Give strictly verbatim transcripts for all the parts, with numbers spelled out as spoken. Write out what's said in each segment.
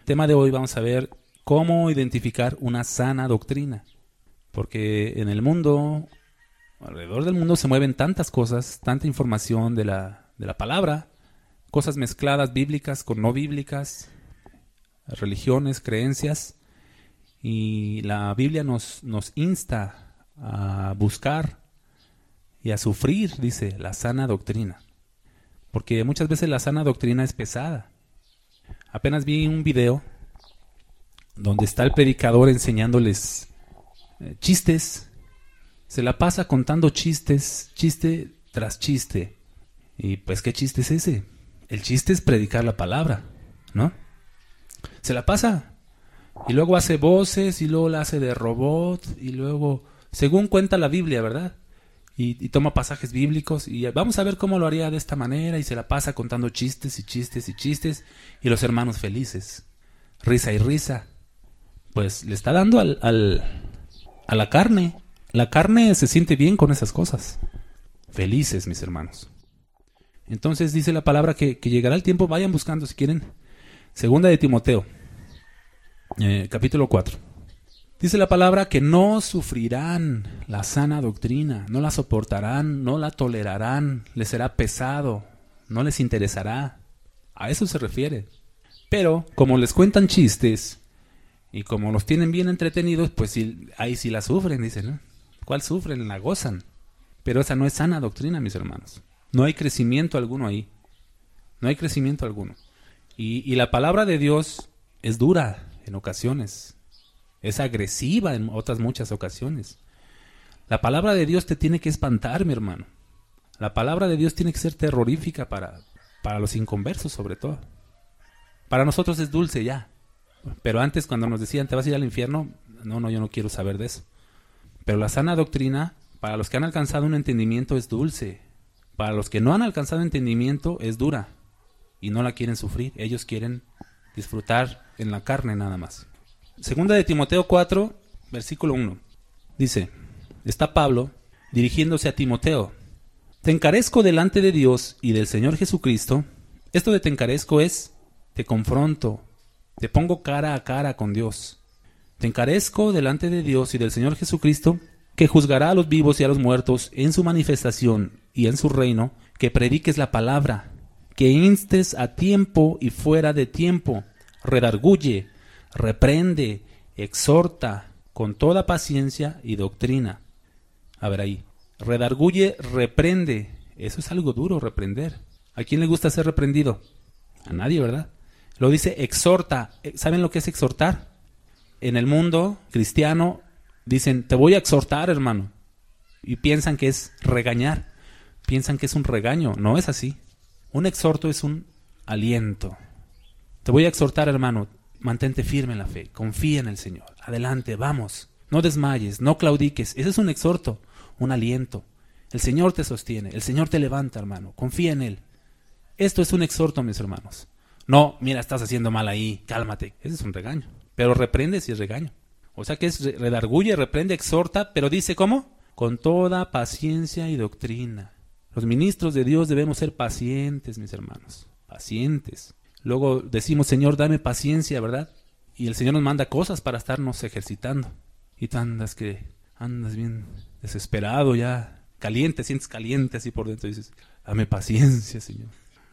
tema de hoy vamos a ver cómo identificar una sana doctrina. Porque en el mundo, alrededor del mundo se mueven tantas cosas, tanta información de la, de la palabra, cosas mezcladas bíblicas con no bíblicas, religiones, creencias, y la Biblia nos, nos insta a buscar y a sufrir, dice, la sana doctrina. Porque muchas veces la sana doctrina es pesada. Apenas vi un video donde está el predicador enseñándoles eh, chistes. Se la pasa contando chistes, chiste tras chiste. Y pues, ¿qué chiste es ese? El chiste es predicar la palabra, ¿no? Se la pasa. Y luego hace voces, y luego la hace de robot, y luego, según cuenta la Biblia, ¿verdad? Y, y toma pasajes bíblicos, y vamos a ver cómo lo haría de esta manera, y se la pasa contando chistes y chistes y chistes, y los hermanos felices, risa y risa. Pues le está dando al, al, a la carne. La carne se siente bien con esas cosas. Felices, mis hermanos. Entonces dice la palabra que, que llegará el tiempo, vayan buscando si quieren, segunda de Timoteo, eh, capítulo cuatro. Dice la palabra que no sufrirán la sana doctrina, no la soportarán, no la tolerarán, les será pesado, no les interesará. A eso se refiere. Pero como les cuentan chistes y como los tienen bien entretenidos, pues sí, ahí sí la sufren, dicen, ¿no? ¿Cuál sufren? La gozan. Pero esa no es sana doctrina, mis hermanos. No hay crecimiento alguno ahí. No hay crecimiento alguno. Y, y la palabra de Dios es dura en ocasiones. Es agresiva en otras muchas ocasiones. La palabra de Dios te tiene que espantar, mi hermano. La palabra de Dios tiene que ser terrorífica para, para los inconversos, sobre todo. Para nosotros es dulce ya. Pero antes, cuando nos decían, ¿te vas a ir al infierno? No, no, yo no quiero saber de eso. Pero la sana doctrina, para los que han alcanzado un entendimiento, es dulce. Para los que no han alcanzado entendimiento, es dura. Y no la quieren sufrir. Ellos quieren disfrutar en la carne nada más. Segunda de Timoteo cuatro, versículo uno. Dice, está Pablo dirigiéndose a Timoteo. Te encarezco delante de Dios y del Señor Jesucristo. Esto de te encarezco es, te confronto, te pongo cara a cara con Dios. Te encarezco delante de Dios y del Señor Jesucristo, que juzgará a los vivos y a los muertos en su manifestación y en su reino, que prediques la palabra, que instes a tiempo y fuera de tiempo, redarguye, reprende, exhorta con toda paciencia y doctrina. A ver ahí, redarguye, reprende. Eso es algo duro, reprender. ¿A quién le gusta ser reprendido? A nadie, ¿verdad? Lo dice exhorta. ¿Saben lo que es exhortar? En el mundo cristiano dicen, te voy a exhortar, hermano. Y piensan que es regañar. Piensan que es un regaño. No es así. Un exhorto es un aliento. Te voy a exhortar, hermano. Mantente firme en la fe, confía en el Señor, adelante, vamos, no desmayes, no claudiques. Ese es un exhorto, un aliento. El Señor te sostiene, el Señor te levanta, hermano, confía en Él. Esto es un exhorto, mis hermanos. No, mira, estás haciendo mal ahí, cálmate. Ese es un regaño, pero reprende si es regaño. O sea que es redarguye, reprende, exhorta, pero dice ¿cómo? Con toda paciencia y doctrina. Los ministros de Dios debemos ser pacientes, mis hermanos, pacientes. Luego decimos, Señor, dame paciencia, ¿verdad? Y el Señor nos manda cosas para estarnos ejercitando. Y tú andas que andas bien desesperado ya, caliente, sientes caliente así por dentro. Y dices, dame paciencia, Señor.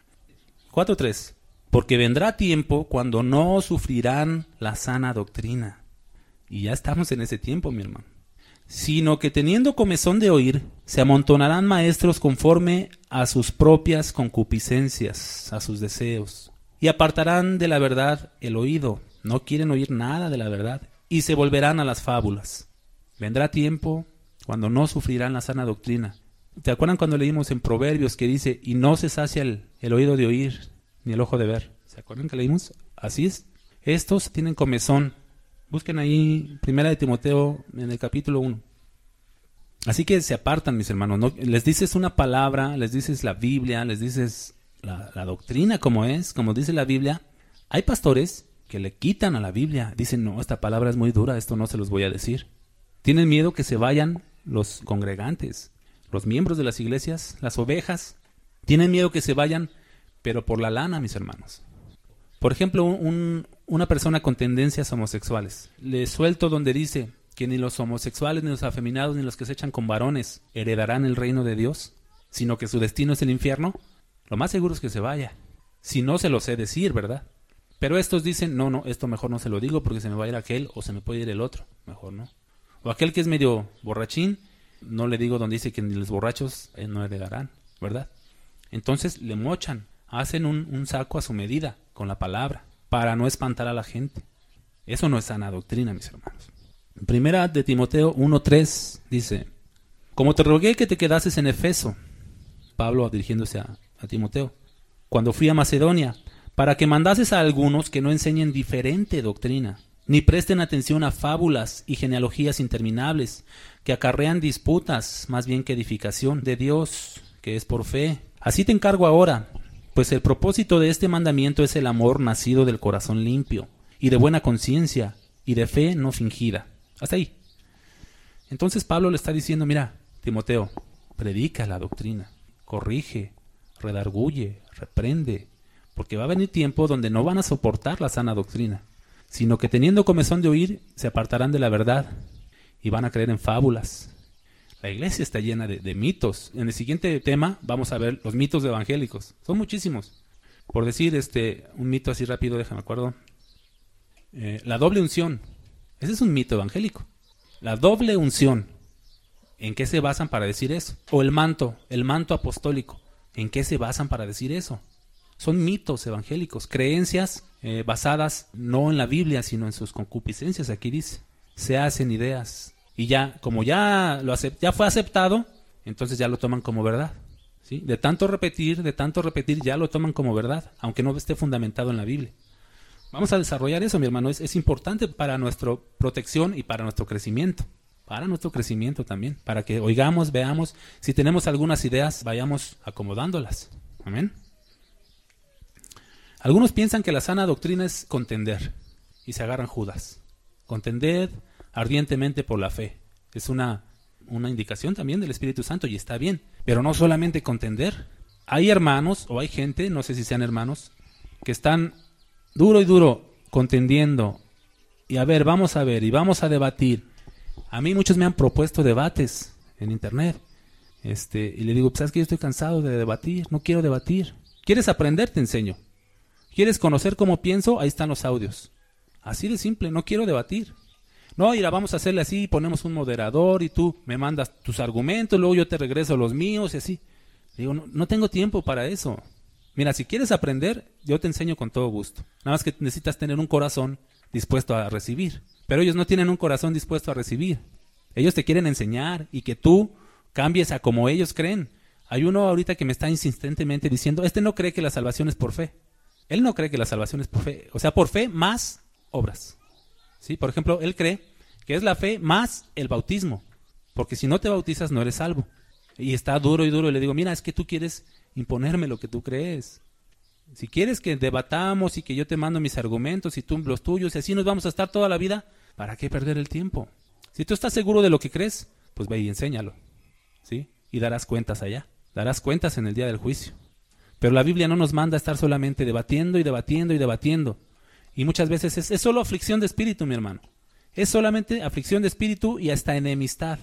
cuatro tres. Porque vendrá tiempo cuando no sufrirán la sana doctrina. Y ya estamos en ese tiempo, mi hermano. Sino que teniendo comezón de oír, se amontonarán maestros conforme a sus propias concupiscencias, a sus deseos. Y apartarán de la verdad el oído, no quieren oír nada de la verdad, y se volverán a las fábulas. Vendrá tiempo cuando no sufrirán la sana doctrina. ¿Te acuerdan cuando leímos en Proverbios que dice, y no se sacia el, el oído de oír, ni el ojo de ver? ¿Se acuerdan que leímos? Así es. Estos tienen comezón. Busquen ahí Primera de Timoteo en el capítulo uno. Así que se apartan, mis hermanos. ¿No? Les dices una palabra, les dices la Biblia, les dices La, la doctrina como es, como dice la Biblia. Hay pastores que le quitan a la Biblia, dicen, no, esta palabra es muy dura, esto no se los voy a decir. Tienen miedo que se vayan los congregantes, los miembros de las iglesias, las ovejas. Tienen miedo que se vayan, pero por la lana, mis hermanos. Por ejemplo, un, una persona con tendencias homosexuales. Le suelto donde dice que ni los homosexuales, ni los afeminados, ni los que se echan con varones heredarán el reino de Dios, sino que su destino es el infierno. Lo más seguro es que se vaya. Si no se lo sé decir, ¿verdad? Pero estos dicen, no, no, esto mejor no se lo digo porque se me va a ir aquel o se me puede ir el otro. Mejor no. O aquel que es medio borrachín, no le digo donde dice que ni los borrachos eh, no heredarán, ¿verdad? Entonces le mochan, hacen un, un saco a su medida con la palabra para no espantar a la gente. Eso no es sana doctrina, mis hermanos. Primera de Timoteo uno tres dice, como te rogué que te quedases en Efeso, Pablo dirigiéndose a, a Timoteo, cuando fui a Macedonia, para que mandases a algunos que no enseñen diferente doctrina, ni presten atención a fábulas y genealogías interminables, que acarrean disputas más bien que edificación de Dios, que es por fe. Así te encargo ahora, pues el propósito de este mandamiento es el amor nacido del corazón limpio, y de buena conciencia, y de fe no fingida. Hasta ahí. Entonces Pablo le está diciendo, mira, Timoteo, predica la doctrina, corrige, redarguye, reprende, porque va a venir tiempo donde no van a soportar la sana doctrina, sino que teniendo comezón de oír, se apartarán de la verdad y van a creer en fábulas. La iglesia está llena de, de mitos. En el siguiente tema vamos a ver los mitos evangélicos. Son muchísimos. Por decir este un mito así rápido, déjame acuerdo. Eh, la doble unción. Ese es un mito evangélico. La doble unción. ¿En qué se basan para decir eso? O el manto, el manto apostólico. ¿En qué se basan para decir eso? Son mitos evangélicos, creencias eh, basadas no en la Biblia, sino en sus concupiscencias. Aquí dice, se hacen ideas. Y ya, como ya, lo acept- ya fue aceptado, entonces ya lo toman como verdad. ¿Sí? De tanto repetir, de tanto repetir, ya lo toman como verdad, aunque no esté fundamentado en la Biblia. Vamos a desarrollar eso, mi hermano. Es, es importante para nuestra protección y para nuestro crecimiento. Para nuestro crecimiento también. Para que oigamos, veamos. Si tenemos algunas ideas, vayamos acomodándolas. Amén. Algunos piensan que la sana doctrina es contender. Y se agarran Judas. Contended ardientemente por la fe. Es una, una indicación también del Espíritu Santo y está bien. Pero no solamente contender. Hay hermanos o hay gente, no sé si sean hermanos, que están duro y duro contendiendo. Y a ver, vamos a ver y vamos a debatir. A mí muchos me han propuesto debates en internet. Este, y le digo, pues sabes que yo estoy cansado de debatir, no quiero debatir. ¿Quieres aprender? Te enseño. ¿Quieres conocer cómo pienso? Ahí están los audios. Así de simple, no quiero debatir. No, mira, vamos a hacerle así, ponemos un moderador y tú me mandas tus argumentos, luego yo te regreso los míos y así. Digo, no, no tengo tiempo para eso. Mira, si quieres aprender, yo te enseño con todo gusto. Nada más que necesitas tener un corazón dispuesto a recibir. Pero ellos no tienen un corazón dispuesto a recibir. Ellos te quieren enseñar y que tú cambies a como ellos creen. Hay uno ahorita que me está insistentemente diciendo, este no cree que la salvación es por fe. Él no cree que la salvación es por fe. O sea, por fe más obras. ¿Sí? Por ejemplo, él cree que es la fe más el bautismo. Porque si no te bautizas no eres salvo. Y está duro y duro. Y le digo, mira, es que tú quieres imponerme lo que tú crees. Si quieres que debatamos y que yo te mando mis argumentos y tú los tuyos y así nos vamos a estar toda la vida, ¿para qué perder el tiempo? Si tú estás seguro de lo que crees, pues ve y enséñalo, ¿sí? Y darás cuentas allá, darás cuentas en el día del juicio. Pero la Biblia no nos manda a estar solamente debatiendo y debatiendo y debatiendo. Y muchas veces es, es solo aflicción de espíritu, mi hermano. Es solamente aflicción de espíritu y hasta enemistad.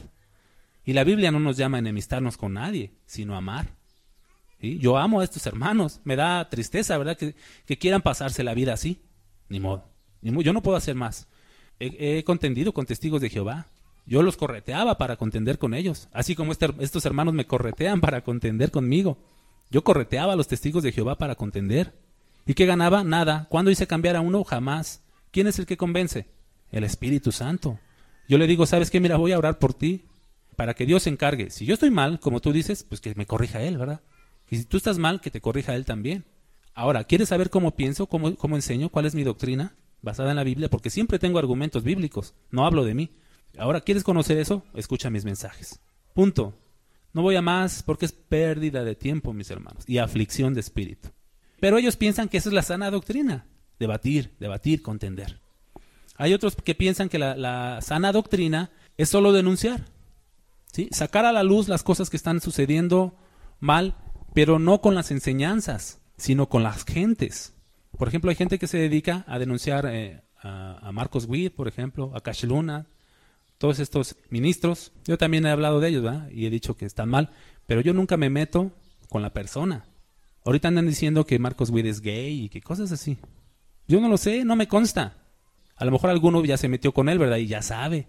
Y la Biblia no nos llama a enemistarnos con nadie, sino a amar. ¿Sí? Yo amo a estos hermanos, me da tristeza, ¿verdad? Que, que quieran pasarse la vida así. Ni modo. Ni modo. Yo no puedo hacer más. He, he contendido con testigos de Jehová. Yo los correteaba para contender con ellos. Así como este, estos hermanos me corretean para contender conmigo. Yo correteaba a los testigos de Jehová para contender. ¿Y qué ganaba? Nada. ¿Cuándo hice cambiar a uno? Jamás. ¿Quién es el que convence? El Espíritu Santo. Yo le digo, ¿sabes qué? Mira, voy a orar por ti para que Dios se encargue. Si yo estoy mal, como tú dices, pues que me corrija Él, ¿verdad? Y si tú estás mal, que te corrija Él también. Ahora, ¿quieres saber cómo pienso, cómo, cómo enseño, cuál es mi doctrina basada en la Biblia? Porque siempre tengo argumentos bíblicos, no hablo de mí. Ahora, ¿quieres conocer eso? Escucha mis mensajes. Punto. No voy a más porque es pérdida de tiempo, mis hermanos, y aflicción de espíritu. Pero ellos piensan que esa es la sana doctrina. Debatir, debatir, contender. Hay otros que piensan que la, la sana doctrina es solo denunciar. ¿Sí? Sacar a la luz las cosas que están sucediendo mal, pero no con las enseñanzas, sino con las gentes. Por ejemplo, hay gente que se dedica a denunciar eh, a, a Marcos Witt, por ejemplo, a Cash Luna, todos estos ministros. Yo también he hablado de ellos, ¿verdad? Y he dicho que están mal, pero yo nunca me meto con la persona. Ahorita andan diciendo que Marcos Witt es gay y que cosas así. Yo no lo sé, no me consta. A lo mejor alguno ya se metió con él, ¿verdad? Y ya sabe.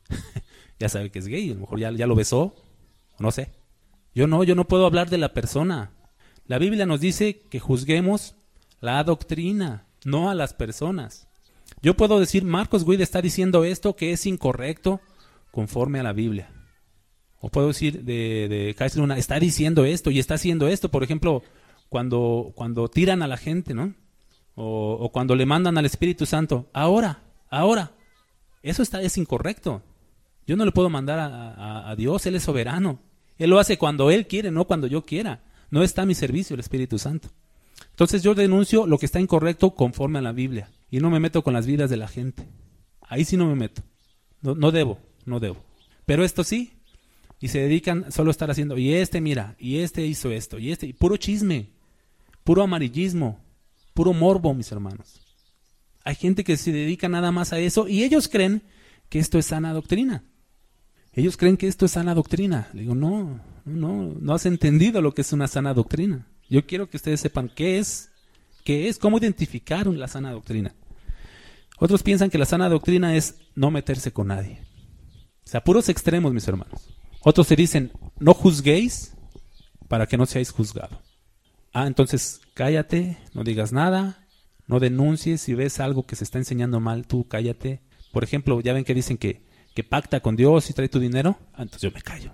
Ya sabe que es gay, a lo mejor ya, ya lo besó, no sé. Yo no, yo no puedo hablar de la persona. La Biblia nos dice que juzguemos la doctrina, no a las personas. Yo puedo decir, Marcos Witt está diciendo esto que es incorrecto conforme a la Biblia. O puedo decir de, de Cash Luna, está diciendo esto y está haciendo esto. Por ejemplo, cuando, cuando tiran a la gente, ¿no? O, o cuando le mandan al Espíritu Santo, ahora, ahora. Eso está, es incorrecto. Yo no le puedo mandar a, a, a Dios, Él es soberano. Él lo hace cuando Él quiere, no cuando yo quiera. No está a mi servicio el Espíritu Santo. Entonces yo denuncio lo que está incorrecto conforme a la Biblia. Y no me meto con las vidas de la gente. Ahí sí no me meto. No, no debo, no debo. Pero esto sí. Y se dedican solo a estar haciendo, y este mira, y este hizo esto, y este, y puro chisme, puro amarillismo, puro morbo, mis hermanos. Hay gente que se dedica nada más a eso y ellos creen que esto es sana doctrina. Ellos creen que esto es sana doctrina. Le digo, no, no, no has entendido lo que es una sana doctrina. Yo quiero que ustedes sepan qué es, qué es, cómo identificar la sana doctrina. Otros piensan que la sana doctrina es no meterse con nadie. O sea, puros extremos, mis hermanos. Otros se dicen, no juzguéis para que no seáis juzgados. Ah, entonces cállate, no digas nada, no denuncies. Si ves algo que se está enseñando mal, tú cállate. Por ejemplo, ya ven que dicen que, que pacta con Dios y trae tu dinero. Ah, entonces yo me callo.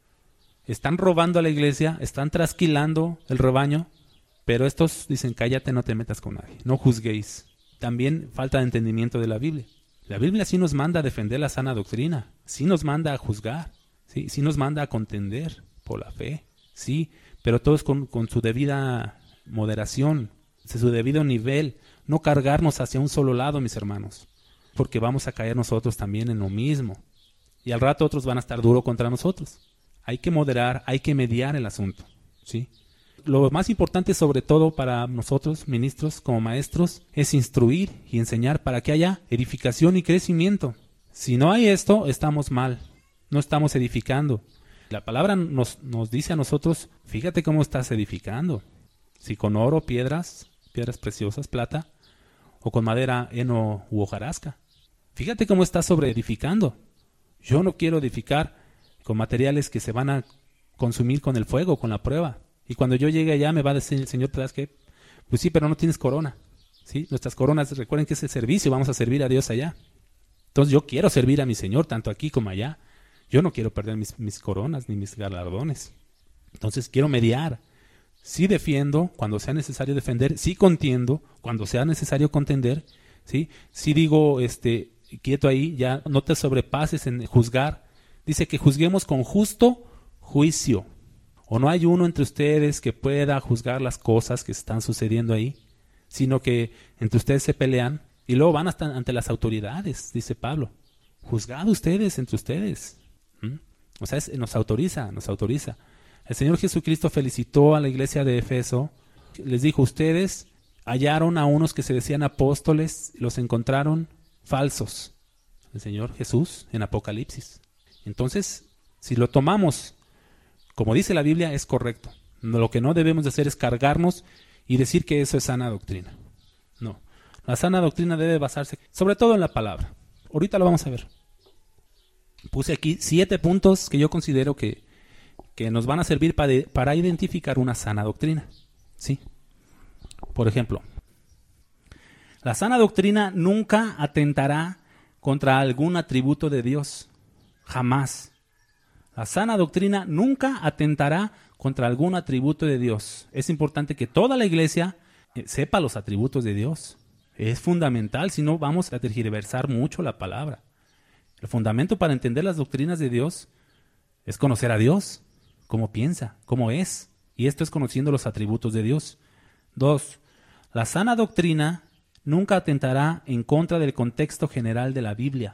Están robando a la iglesia, están trasquilando el rebaño, pero estos dicen, cállate, no te metas con nadie, no juzguéis. También falta de entendimiento de la Biblia. La Biblia sí nos manda a defender la sana doctrina, sí nos manda a juzgar, sí, sí nos manda a contender por la fe, sí, pero todos con, con su debida moderación, su debido nivel, no cargarnos hacia un solo lado, mis hermanos, porque vamos a caer nosotros también en lo mismo. Y al rato otros van a estar duro contra nosotros. Hay que moderar, hay que mediar el asunto, ¿sí? Lo más importante, sobre todo para nosotros, ministros, como maestros, es instruir y enseñar para que haya edificación y crecimiento. Si no hay esto, estamos mal, no estamos edificando. La palabra nos, nos dice a nosotros, fíjate cómo estás edificando. Si con oro, piedras, piedras preciosas, plata, o con madera, heno u hojarasca. Fíjate cómo estás sobre edificando. Yo no quiero edificar con materiales que se van a consumir con el fuego, con la prueba. Y cuando yo llegue allá me va a decir el Señor, ¿te das qué? Pues sí, pero no tienes corona. ¿Sí? Nuestras coronas, recuerden que es el servicio, vamos a servir a Dios allá. Entonces yo quiero servir a mi Señor, tanto aquí como allá. Yo no quiero perder mis, mis coronas ni mis galardones. Entonces quiero mediar. Sí defiendo cuando sea necesario defender, sí contiendo cuando sea necesario contender, ¿sí? Sí digo, este, quieto ahí, ya no te sobrepases en juzgar. Dice que juzguemos con justo juicio. O no hay uno entre ustedes que pueda juzgar las cosas que están sucediendo ahí, sino que entre ustedes se pelean y luego van hasta ante las autoridades, dice Pablo. Juzgad ustedes entre ustedes. ¿Mm? O sea, es, nos autoriza, nos autoriza. El Señor Jesucristo felicitó a la iglesia de Efeso. Les dijo, ustedes hallaron a unos que se decían apóstoles y los encontraron falsos. El Señor Jesús en Apocalipsis. Entonces, si lo tomamos, como dice la Biblia, es correcto. Lo que no debemos de hacer es cargarnos y decir que eso es sana doctrina. No. La sana doctrina debe basarse sobre todo en la palabra. Ahorita lo vamos a ver. Puse aquí siete puntos que yo considero que, que nos van a servir para, para identificar una sana doctrina. ¿Sí? Por ejemplo, la sana doctrina nunca atentará contra algún atributo de Dios. Jamás. La sana doctrina nunca atentará contra algún atributo de Dios. Es importante que toda la iglesia sepa los atributos de Dios. Es fundamental, si no vamos a tergiversar mucho la palabra. El fundamento para entender las doctrinas de Dios es conocer a Dios, cómo piensa, cómo es. Y esto es conociendo los atributos de Dios. Dos, la sana doctrina nunca atentará en contra del contexto general de la Biblia.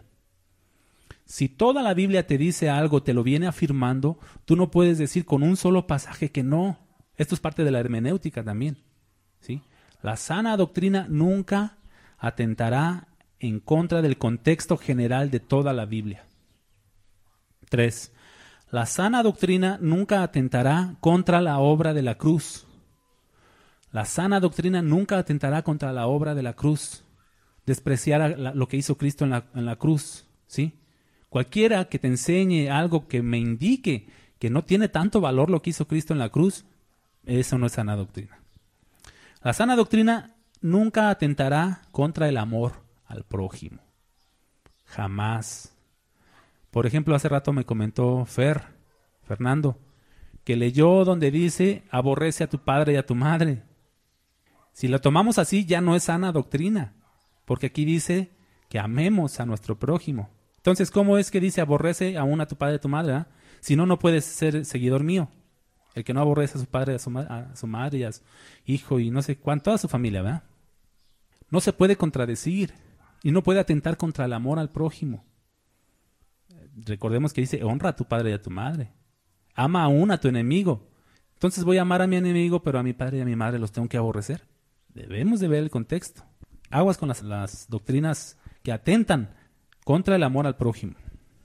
Si toda la Biblia te dice algo, te lo viene afirmando, tú no puedes decir con un solo pasaje que no. Esto es parte de la hermenéutica también, ¿sí? La sana doctrina nunca atentará en contra del contexto general de toda la Biblia. Tres. La sana doctrina nunca atentará contra la obra de la cruz. La sana doctrina nunca atentará contra la obra de la cruz. Despreciar la, lo que hizo Cristo en la, en la cruz, ¿sí? Cualquiera que te enseñe algo que me indique que no tiene tanto valor lo que hizo Cristo en la cruz, eso no es sana doctrina. La sana doctrina nunca atentará contra el amor al prójimo. Jamás. Por ejemplo, hace rato me comentó Fer, Fernando, que leyó donde dice, aborrece a tu padre y a tu madre. Si lo tomamos así, ya no es sana doctrina, porque aquí dice que amemos a nuestro prójimo. Entonces, ¿cómo es que dice aborrece aún a tu padre y a tu madre? ¿eh? Si no, no puedes ser seguidor mío. El que no aborrece a su padre, a su, ma- a su madre y a su hijo y no sé cuánto, toda su familia, ¿verdad? No se puede contradecir y no puede atentar contra el amor al prójimo. Recordemos que dice, honra a tu padre y a tu madre. Ama aún a tu enemigo. Entonces voy a amar a mi enemigo, pero a mi padre y a mi madre los tengo que aborrecer. Debemos de ver el contexto. Aguas con las, las doctrinas que atentan contra el amor al prójimo.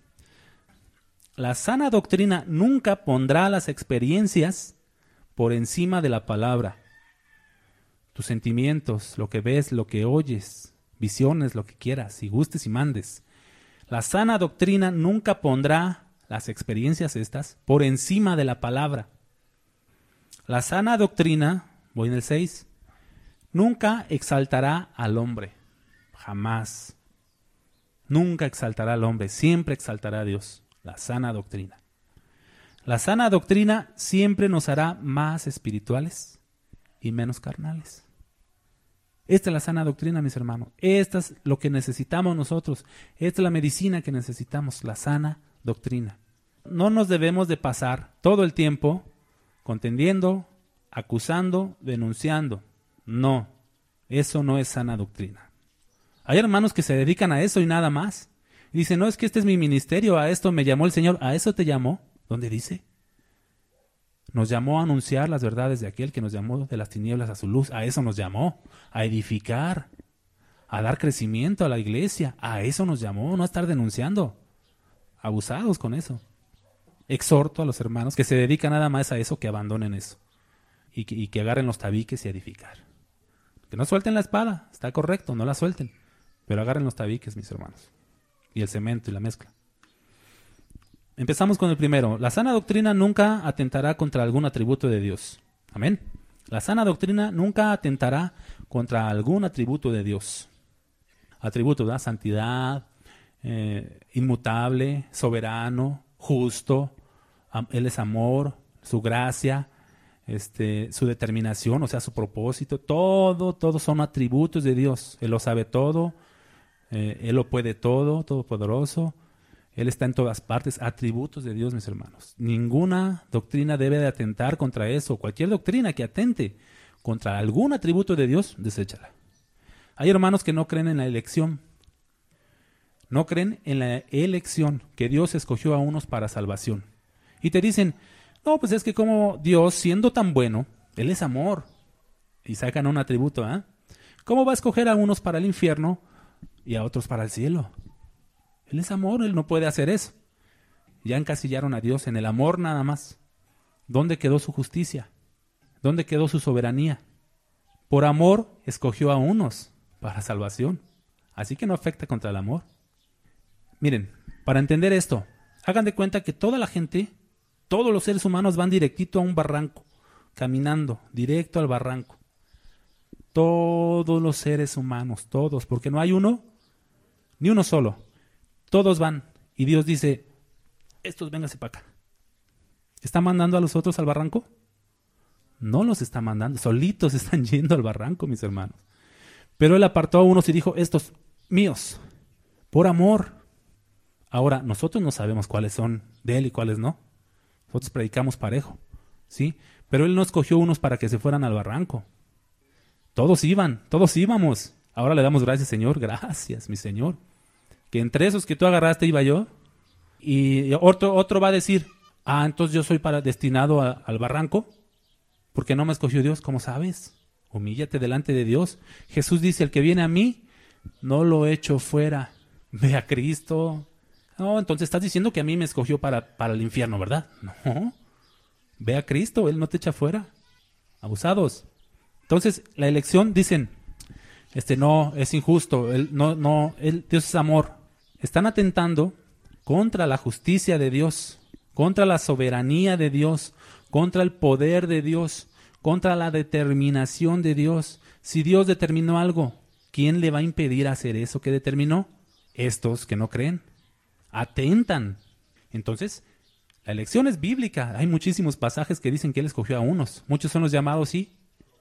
La sana doctrina nunca pondrá las experiencias por encima de la palabra. Tus sentimientos, lo que ves, lo que oyes, visiones, lo que quieras, y gustes y mandes. La sana doctrina nunca pondrá las experiencias estas por encima de la palabra. La sana doctrina, voy en el seis, nunca exaltará al hombre. Jamás. Nunca exaltará al hombre, siempre exaltará a Dios. La sana doctrina. La sana doctrina siempre nos hará más espirituales y menos carnales. Esta es la sana doctrina, mis hermanos. Esta es lo que necesitamos nosotros. Esta es la medicina que necesitamos, la sana doctrina. No nos debemos de pasar todo el tiempo contendiendo, acusando, denunciando. No, eso no es sana doctrina. Hay hermanos que se dedican a eso y nada más. Y dicen, no, es que este es mi ministerio, a esto me llamó el Señor. ¿A eso te llamó? ¿Dónde dice? Nos llamó a anunciar las verdades de aquel que nos llamó de las tinieblas a su luz. A eso nos llamó, a edificar, a dar crecimiento a la iglesia. A eso nos llamó, no a estar denunciando. Abusados con eso. Exhorto a los hermanos que se dedican nada más a eso, que abandonen eso. Y que, y que agarren los tabiques y a edificar. Que no suelten la espada, está correcto, no la suelten. Pero agarren los tabiques, mis hermanos. Y el cemento y la mezcla. Empezamos con el primero. La sana doctrina nunca atentará contra algún atributo de Dios. Amén. La sana doctrina nunca atentará contra algún atributo de Dios. Atributo, ¿verdad? Santidad, eh, inmutable, soberano, justo. Am- Él es amor, su gracia, este, su determinación, o sea, su propósito. Todo, todo son atributos de Dios. Él lo sabe todo. Eh, él lo puede todo, todopoderoso. Él está en todas partes, atributos de Dios, mis hermanos. Ninguna doctrina debe de atentar contra eso. Cualquier doctrina que atente contra algún atributo de Dios, deséchala. Hay hermanos que no creen en la elección. No creen en la elección, que Dios escogió a unos para salvación. Y te dicen, no, pues es que como Dios, siendo tan bueno, Él es amor. Y sacan un atributo, ¿ah? ¿eh? ¿Cómo va a escoger a unos para el infierno y a otros para el cielo? Él es amor, Él no puede hacer eso. Ya encasillaron a Dios en el amor nada más. ¿Dónde quedó su justicia? ¿Dónde quedó su soberanía? Por amor escogió a unos para salvación. Así que no afecta contra el amor. Miren, para entender esto, hagan de cuenta que toda la gente, todos los seres humanos van directito a un barranco, caminando directo al barranco. Todos los seres humanos, todos, porque no hay uno, ni uno solo. Todos van y Dios dice, estos vénganse para acá. ¿Está mandando a los otros al barranco? No los está mandando, solitos están yendo al barranco, mis hermanos. Pero Él apartó a unos y dijo, estos míos, por amor. Ahora, nosotros no sabemos cuáles son de Él y cuáles no. Nosotros predicamos parejo, ¿sí? Pero Él no escogió unos para que se fueran al barranco. Todos iban, todos íbamos. Ahora le damos gracias, Señor, gracias, mi Señor. Que entre esos que tú agarraste iba yo, y otro, otro va a decir, ah, entonces yo soy para destinado a, al barranco, porque no me escogió Dios, ¿cómo sabes? Humíllate delante de Dios. Jesús dice, el que viene a mí, no lo echo fuera. Ve a Cristo. No, entonces estás diciendo que a mí me escogió para, para el infierno, ¿verdad? No. Ve a Cristo, Él no te echa fuera. Abusados. Entonces, la elección, dicen, este no, es injusto, él, no, no, él, Dios es amor. Están atentando contra la justicia de Dios, contra la soberanía de Dios, contra el poder de Dios, contra la determinación de Dios. Si Dios determinó algo, ¿quién le va a impedir hacer eso que determinó? Estos que no creen. Atentan. Entonces, la elección es bíblica. Hay muchísimos pasajes que dicen que Él escogió a unos. Muchos son los llamados, sí.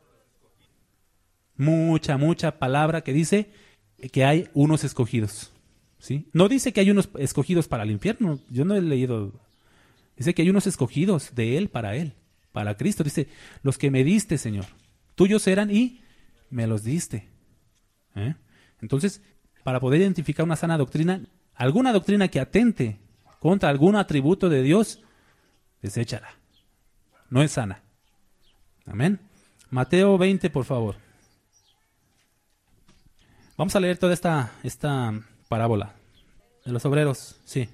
Mucha, mucha palabra que dice que hay unos escogidos. ¿Sí? No dice que hay unos escogidos para el infierno. Yo no he leído. Dice que hay unos escogidos de Él para Él, para Cristo. Dice, los que me diste, Señor, tuyos eran y me los diste. ¿Eh? Entonces, para poder identificar una sana doctrina, alguna doctrina que atente contra algún atributo de Dios, deséchala. No es sana. Amén. Mateo veinte, por favor. Vamos a leer toda esta, esta parábola de los obreros. Sí.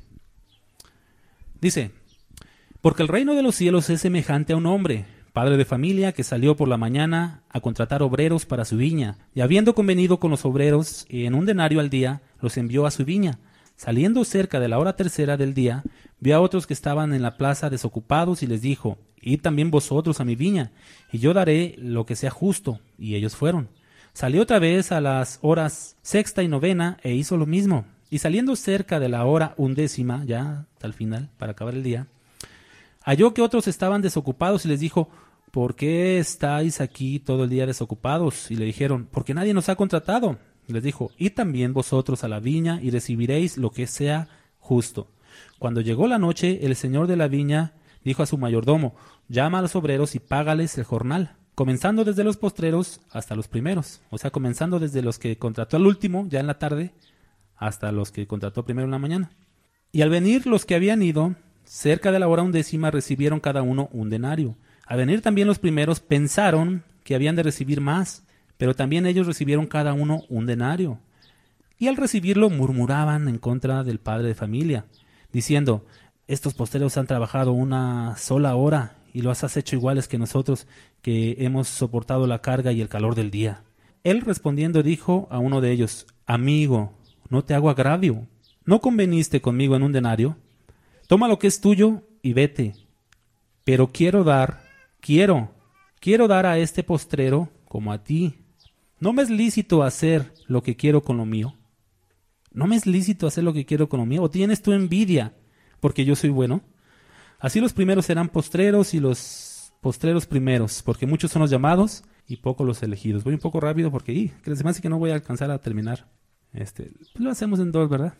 Dice, porque el reino de los cielos es semejante a un hombre, padre de familia, que salió por la mañana a contratar obreros para su viña, y habiendo convenido con los obreros en un denario al día, los envió a su viña. Saliendo cerca de la hora tercera del día, vio a otros que estaban en la plaza desocupados y les dijo, id también vosotros a mi viña, y yo daré lo que sea justo. Y ellos fueron. Salió otra vez a las horas sexta y novena e hizo lo mismo. Y saliendo cerca de la hora undécima, ya hasta el final, para acabar el día, halló que otros estaban desocupados y les dijo, ¿por qué estáis aquí todo el día desocupados? Y le dijeron, porque nadie nos ha contratado. Y les dijo, id también vosotros a la viña y recibiréis lo que sea justo. Cuando llegó la noche, el señor de la viña dijo a su mayordomo, llama a los obreros y págales el jornal, comenzando desde los postreros hasta los primeros. O sea, comenzando desde los que contrató al último, ya en la tarde, hasta los que contrató primero en la mañana. Y al venir los que habían ido, cerca de la hora undécima, recibieron cada uno un denario. Al venir también los primeros, pensaron que habían de recibir más, pero también ellos recibieron cada uno un denario. Y al recibirlo murmuraban en contra del padre de familia, diciendo, estos postreros han trabajado una sola hora y los has hecho iguales que nosotros, que hemos soportado la carga y el calor del día. Él respondiendo dijo a uno de ellos, amigo, no te hago agravio, ¿no conveniste conmigo en un denario? Toma lo que es tuyo y vete. Pero quiero dar, quiero, quiero dar a este postrero como a ti. ¿No me es lícito hacer lo que quiero con lo mío? ¿No me es lícito hacer lo que quiero con lo mío? ¿O tienes tu envidia porque yo soy bueno? Así los primeros serán postreros y los postreros primeros, porque muchos son los llamados y pocos los elegidos. Voy un poco rápido porque y, que se me hace que no voy a alcanzar a terminar. Este, pues lo hacemos en dos, ¿verdad?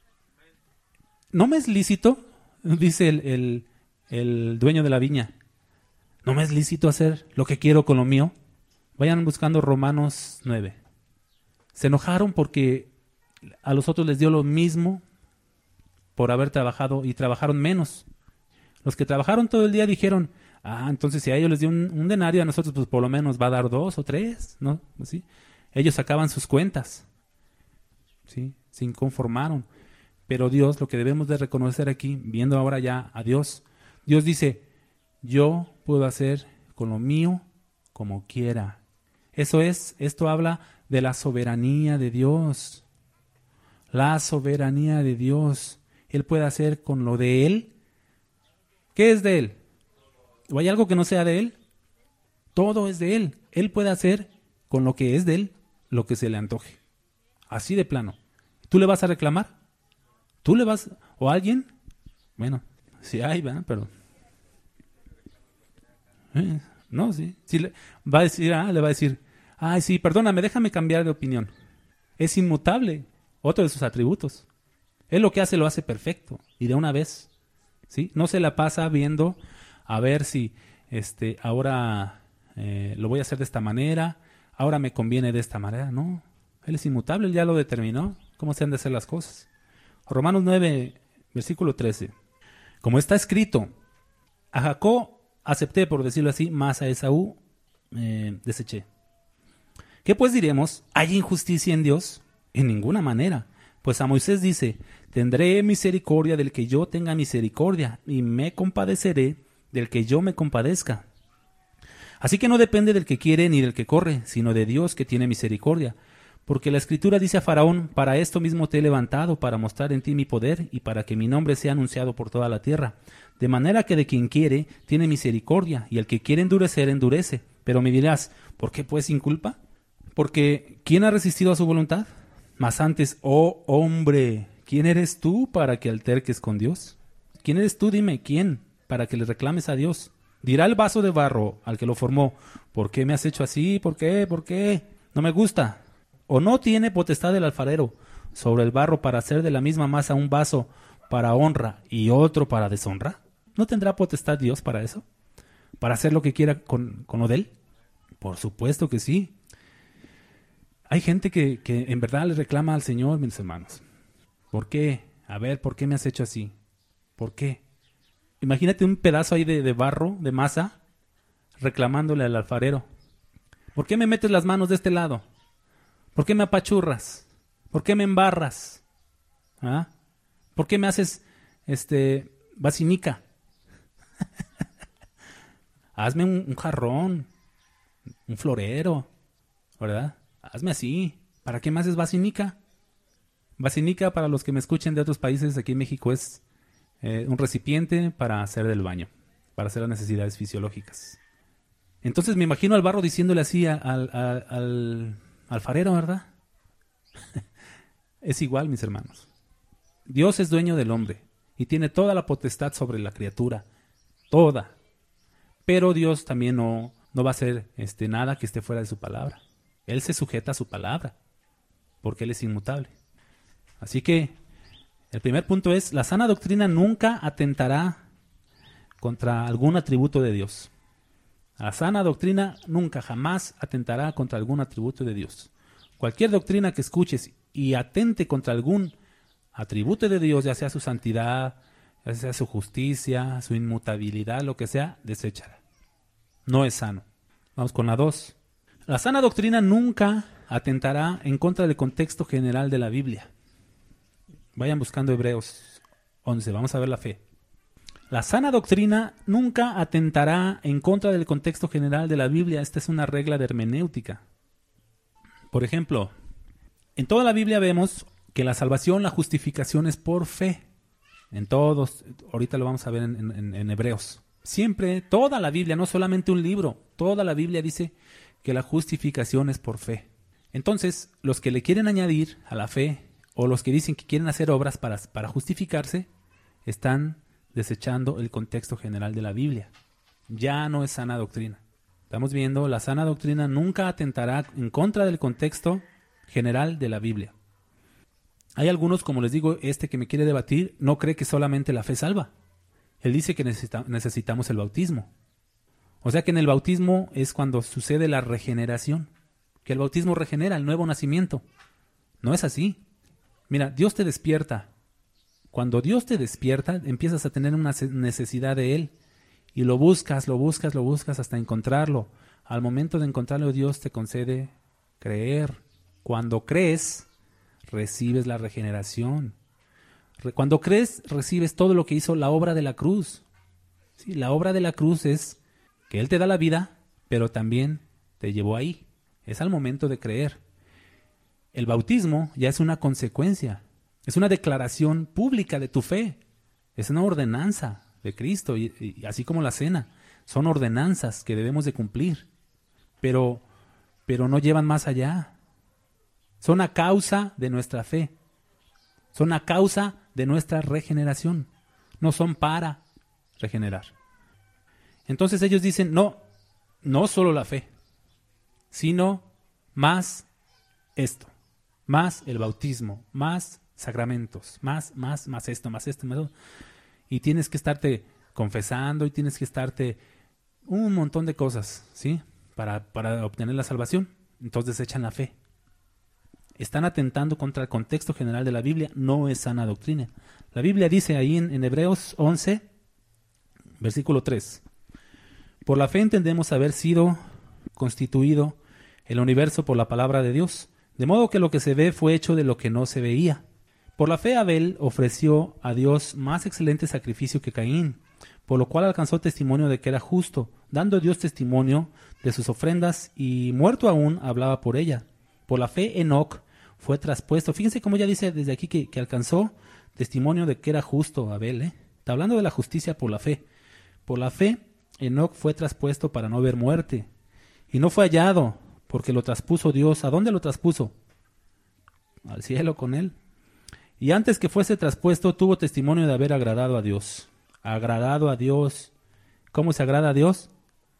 ¿No me es lícito? Dice el, el, el dueño de la viña. ¿No me es lícito hacer lo que quiero con lo mío? Vayan buscando Romanos nueve. Se enojaron porque a los otros les dio lo mismo por haber trabajado y trabajaron menos. Los que trabajaron todo el día dijeron, ah, entonces si a ellos les dio un, un denario, a nosotros pues por lo menos va a dar dos o tres, ¿no? ¿Sí? Ellos sacaban sus cuentas, ¿sí? Se inconformaron. Pero Dios, lo que debemos de reconocer aquí, viendo ahora ya a Dios, Dios dice, yo puedo hacer con lo mío como quiera. Eso es, esto habla de la soberanía de Dios. La soberanía de Dios. Él puede hacer con lo de Él. ¿Qué es de Él? ¿O hay algo que no sea de Él? Todo es de Él. Él puede hacer con lo que es de Él lo que se le antoje. Así de plano. ¿Tú le vas a reclamar? ¿Tú le vas? ¿O alguien? Bueno, sí hay, ¿verdad? Pero... Eh, no, sí. sí le, va a decir, ah, le va a decir, ay, sí, perdóname, déjame cambiar de opinión. Es inmutable. Otro de sus atributos. Él lo que hace lo hace perfecto. Y de una vez. ¿Sí? No se la pasa viendo a ver si este, ahora eh, lo voy a hacer de esta manera, ahora me conviene de esta manera. No, Él es inmutable, Él ya lo determinó, cómo se han de hacer las cosas. Romanos nueve, versículo trece. Como está escrito, a Jacob acepté, por decirlo así, más a Esaú eh, deseché. ¿Qué pues diremos? ¿Hay injusticia en Dios? En ninguna manera. Pues a Moisés dice, tendré misericordia del que yo tenga misericordia, y me compadeceré del que yo me compadezca. Así que no depende del que quiere ni del que corre, sino de Dios que tiene misericordia. Porque la Escritura dice a Faraón, para esto mismo te he levantado, para mostrar en ti mi poder, y para que mi nombre sea anunciado por toda la tierra. De manera que de quien quiere, tiene misericordia, y el que quiere endurecer, endurece. Pero me dirás, ¿por qué pues sin culpa? Porque ¿quién ha resistido a su voluntad? Mas antes, oh hombre, ¿quién eres tú para que alterques con Dios? ¿Quién eres tú, dime, quién, para que le reclames a Dios? Dirá el vaso de barro al que lo formó, ¿por qué me has hecho así? ¿Por qué? ¿Por qué? No me gusta. ¿O no tiene potestad el alfarero sobre el barro para hacer de la misma masa un vaso para honra y otro para deshonra? ¿No tendrá potestad Dios para eso? ¿Para hacer lo que quiera con, con lo de él? Por supuesto que sí. Hay gente que, que en verdad le reclama al Señor, mis hermanos. ¿Por qué? A ver, ¿por qué me has hecho así? ¿Por qué? Imagínate un pedazo ahí de, de barro, de masa, reclamándole al alfarero. ¿Por qué me metes las manos de este lado? ¿Por qué me apachurras? ¿Por qué me embarras? ¿Ah? ¿Por qué me haces este vacinica? Hazme un, un jarrón, un florero, ¿verdad? Hazme así. ¿Para qué me haces vacinica? Vacinica, para los que me escuchen de otros países, aquí en México es eh, un recipiente para hacer del baño, para hacer las necesidades fisiológicas. Entonces me imagino al barro diciéndole así al, al, al alfarero, ¿verdad? Es igual, mis hermanos. Dios es dueño del hombre y tiene toda la potestad sobre la criatura, toda. Pero Dios también no, no va a hacer este, nada que esté fuera de su palabra. Él se sujeta a su palabra, porque Él es inmutable. Así que el primer punto es, la sana doctrina nunca atentará contra algún atributo de Dios. La sana doctrina nunca, jamás atentará contra algún atributo de Dios. Cualquier doctrina que escuches y atente contra algún atributo de Dios, ya sea su santidad, ya sea su justicia, su inmutabilidad, lo que sea, deséchala. No es sano. Vamos con la dos. La sana doctrina nunca atentará en contra del contexto general de la Biblia. Vayan buscando Hebreos once, vamos a ver la fe. La sana doctrina nunca atentará en contra del contexto general de la Biblia. Esta es una regla de hermenéutica. Por ejemplo, en toda la Biblia vemos que la salvación, la justificación es por fe. En todos, ahorita lo vamos a ver en, en, en Hebreos. Siempre, toda la Biblia, no solamente un libro, toda la Biblia dice que la justificación es por fe. Entonces, los que le quieren añadir a la fe, o los que dicen que quieren hacer obras para, para justificarse, están desechando el contexto general de la Biblia. Ya no es sana doctrina. Estamos viendo, la sana doctrina nunca atentará en contra del contexto general de la Biblia. Hay algunos, como les digo, este que me quiere debatir, no cree que solamente la fe salva. Él dice que necesita, necesitamos el bautismo. O sea que en el bautismo es cuando sucede la regeneración. Que el bautismo regenera el nuevo nacimiento. No es así. Mira, Dios te despierta. Cuando Dios te despierta, empiezas a tener una necesidad de Él. Y lo buscas, lo buscas, lo buscas hasta encontrarlo. Al momento de encontrarlo, Dios te concede creer. Cuando crees, recibes la regeneración. Cuando crees, recibes todo lo que hizo la obra de la cruz. Sí, la obra de la cruz es que Él te da la vida, pero también te llevó ahí. Es al momento de creer. El bautismo ya es una consecuencia. Es una declaración pública de tu fe. Es una ordenanza de Cristo, y, y así como la cena. Son ordenanzas que debemos de cumplir. Pero, pero no llevan más allá. Son a causa de nuestra fe. Son a causa de nuestra regeneración. No son para regenerar. Entonces ellos dicen, no, no solo la fe, sino más esto, más el bautismo, más sacramentos, más, más, más esto, más esto, más esto. Y tienes que estarte confesando y tienes que estarte un montón de cosas, ¿sí? Para, para obtener la salvación. Entonces echan la fe. Están atentando contra el contexto general de la Biblia, no es sana doctrina. La Biblia dice ahí en, en Hebreos once, versículo tres. Por la fe entendemos haber sido constituido el universo por la palabra de Dios, de modo que lo que se ve fue hecho de lo que no se veía. Por la fe Abel ofreció a Dios más excelente sacrificio que Caín, por lo cual alcanzó testimonio de que era justo, dando Dios testimonio de sus ofrendas, y muerto aún hablaba por ella. Por la fe Enoc fue traspuesto. Fíjense cómo ya dice desde aquí que, que alcanzó testimonio de que era justo Abel, ¿eh? Está hablando de la justicia por la fe. Por la fe, Enoc fue traspuesto para no ver muerte. Y no fue hallado, porque lo traspuso Dios. ¿A dónde lo traspuso? Al cielo con él. Y antes que fuese traspuesto, tuvo testimonio de haber agradado a Dios. Agradado a Dios. ¿Cómo se agrada a Dios?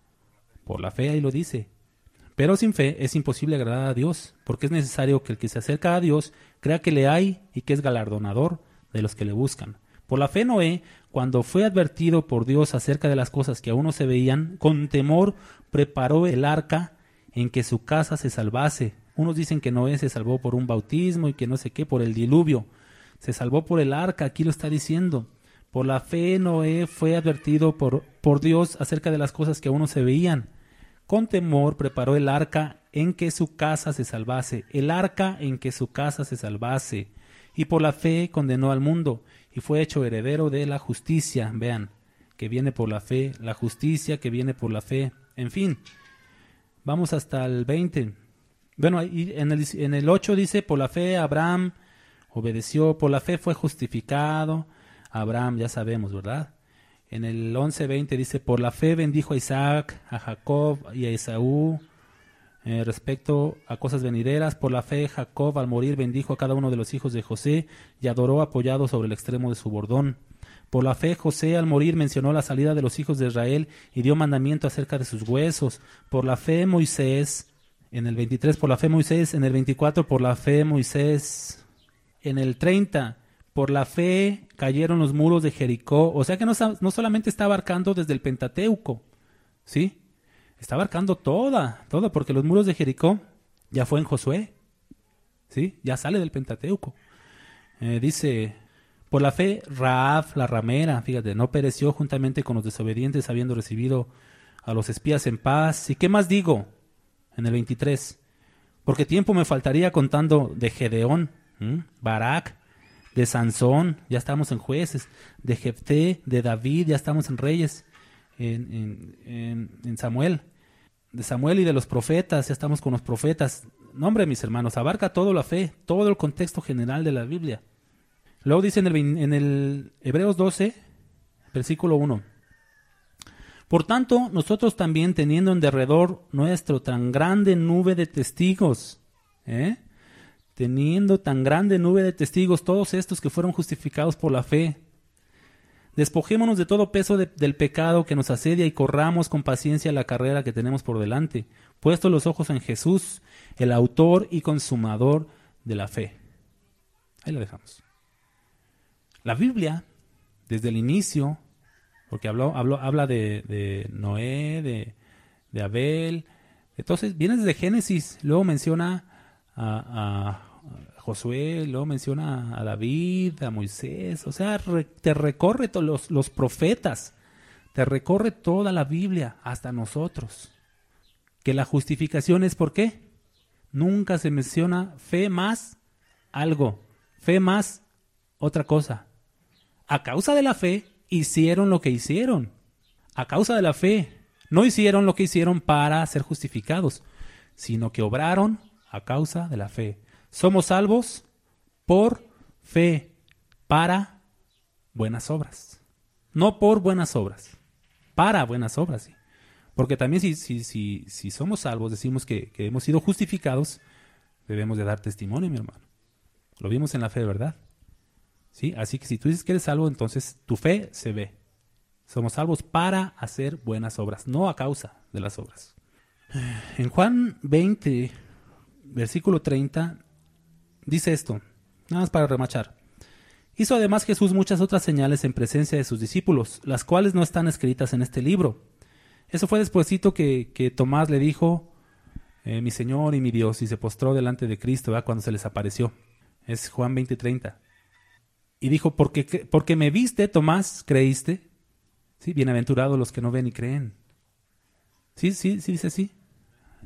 Por la fe, ahí lo dice. Pero sin fe es imposible agradar a Dios, porque es necesario que el que se acerca a Dios crea que le hay y que es galardonador de los que le buscan. Por la fe Noé, cuando fue advertido por Dios acerca de las cosas que aún no se veían, con temor preparó el arca en que su casa se salvase. Unos dicen que Noé se salvó por un bautismo y que no sé qué, por el diluvio. Se salvó por el arca, aquí lo está diciendo. Por la fe Noé fue advertido por, por Dios acerca de las cosas que aún no se veían. Con temor preparó el arca en que su casa se salvase. El arca en que su casa se salvase. Y por la fe condenó al mundo y fue hecho heredero de la justicia. Vean, que viene por la fe, la justicia que viene por la fe. En fin, vamos hasta el veinte. Bueno, en el, en el ocho dice, por la fe Abraham obedeció, por la fe fue justificado. Abraham, ya sabemos, ¿verdad? En el once veinte dice, por la fe bendijo a Isaac, a Jacob y a Esaú. Eh, respecto a cosas venideras, por la fe Jacob al morir bendijo a cada uno de los hijos de José y adoró apoyado sobre el extremo de su bordón. Por la fe José al morir mencionó la salida de los hijos de Israel y dio mandamiento acerca de sus huesos. Por la fe Moisés, en el veintitrés, por la fe Moisés, en el veinticuatro, por la fe Moisés, en el treinta, por la fe cayeron los muros de Jericó. O sea que no, no solamente está abarcando desde el Pentateuco, ¿sí? Está abarcando toda, toda, porque los muros de Jericó ya fue en Josué, ¿sí? Ya sale del Pentateuco. Eh, dice, por la fe Rahab, la ramera, fíjate, no pereció juntamente con los desobedientes, habiendo recibido a los espías en paz. ¿Y qué más digo? En el veintitrés, porque tiempo me faltaría contando de Gedeón, ¿m? Barak, de Sansón, ya estamos en Jueces, de Jefté, de David, ya estamos en Reyes, en, en, en, en Samuel, de Samuel y de los profetas, ya estamos con los profetas. No, hombre, mis hermanos, abarca toda la fe, todo el contexto general de la Biblia. Luego dice en el, en el Hebreos doce, versículo uno, por tanto, nosotros también, teniendo en derredor nuestro tan grande nube de testigos, ¿eh? teniendo tan grande nube de testigos, todos estos que fueron justificados por la fe, despojémonos de todo peso de, del pecado que nos asedia y corramos con paciencia la carrera que tenemos por delante, puestos los ojos en Jesús, el autor y consumador de la fe. Ahí lo dejamos. La Biblia, desde el inicio, porque habló, habló, habla de, de Noé, de, de Abel, entonces viene desde Génesis, luego menciona a, a Josué, luego menciona a David, a Moisés, o sea, re, te recorre todos los, los profetas, te recorre toda la Biblia hasta nosotros. Que la justificación es ¿por qué? Nunca se menciona fe más algo, fe más otra cosa. A causa de la fe hicieron lo que hicieron. A causa de la fe no hicieron lo que hicieron para ser justificados, sino que obraron a causa de la fe. Somos salvos por fe, para buenas obras. No por buenas obras, para buenas obras. ¿Sí? Porque también si, si, si, si somos salvos, decimos que, que hemos sido justificados, debemos de dar testimonio, mi hermano. Lo vimos en la fe, ¿verdad? ¿Sí? Así que si tú dices que eres salvo, entonces tu fe se ve. Somos salvos para hacer buenas obras, no a causa de las obras. En Juan veinte, versículo treinta, dice esto, nada más para remachar. Hizo además Jesús muchas otras señales en presencia de sus discípulos, las cuales no están escritas en este libro. Eso fue despuesito que, que Tomás le dijo, eh, mi Señor y mi Dios, y se postró delante de Cristo, ¿verdad? Cuando se les apareció. Es Juan veinte, treinta. Y dijo, porque, porque me viste, Tomás, creíste. Sí, bienaventurados los que no ven y creen. Sí, sí, sí dice así.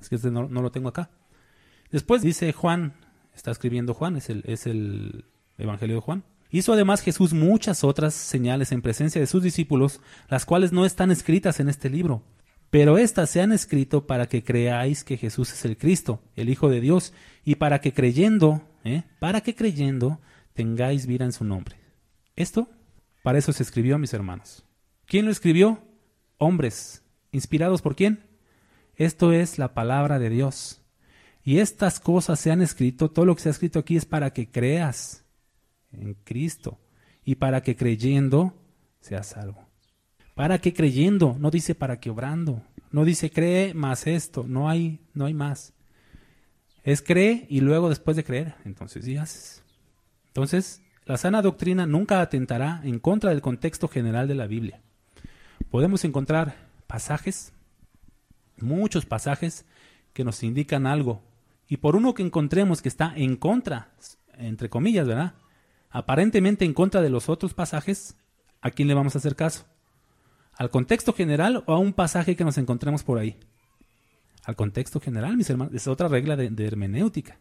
Es que este no, no lo tengo acá. Después dice Juan, está escribiendo Juan, es el, es el Evangelio de Juan. Hizo además Jesús muchas otras señales en presencia de sus discípulos, las cuales no están escritas en este libro. Pero éstas se han escrito para que creáis que Jesús es el Cristo, el Hijo de Dios, y para que creyendo, ¿eh? para que creyendo tengáis vida en su nombre. Esto, para eso se escribió, mis hermanos. ¿Quién lo escribió? Hombres. ¿Inspirados por quién? Esto es la palabra de Dios. Y estas cosas se han escrito, todo lo que se ha escrito aquí es para que creas en Cristo y para que creyendo seas salvo. Para que creyendo, no dice para que obrando, no dice cree más esto, no hay, no hay más. Es cree y luego después de creer, entonces sí haces. Entonces, la sana doctrina nunca atentará en contra del contexto general de la Biblia. Podemos encontrar pasajes, muchos pasajes que nos indican algo. Y por uno que encontremos que está en contra, entre comillas, ¿verdad? Aparentemente en contra de los otros pasajes, ¿a quién le vamos a hacer caso? ¿Al contexto general o a un pasaje que nos encontremos por ahí? Al contexto general, mis hermanos, es otra regla de, de hermenéutica.